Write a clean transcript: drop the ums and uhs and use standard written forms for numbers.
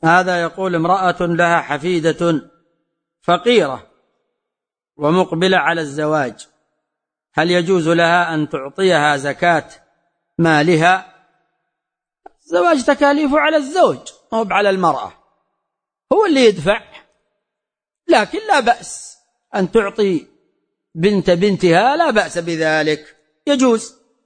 هذا يقول امرأة لها حفيدة فقيرة ومقبلة على الزواج، هل يجوز لها أن تعطيها زكاة مالها؟ الزواج تكاليفه على الزوج مو على المرأة، هو اللي يدفع، لكن لا بأس أن تعطي بنتها، لا بأس بذلك، يجوز.